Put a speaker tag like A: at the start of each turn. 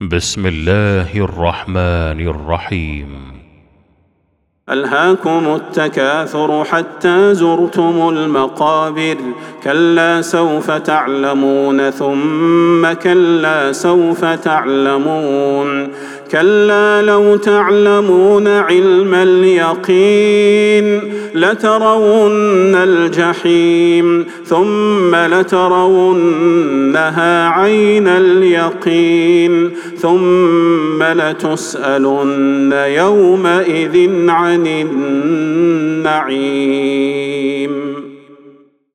A: بسم الله الرحمن الرحيم.
B: ألهاكم التكاثر حتى زرتم المقابر، كلا سوف تعلمون ثم كلا سوف تعلمون، كلا لو تعلمون علم اليقين لترون الجحيم ثم لترونها عين اليقين ثم لتسألن يومئذ عن النعيم.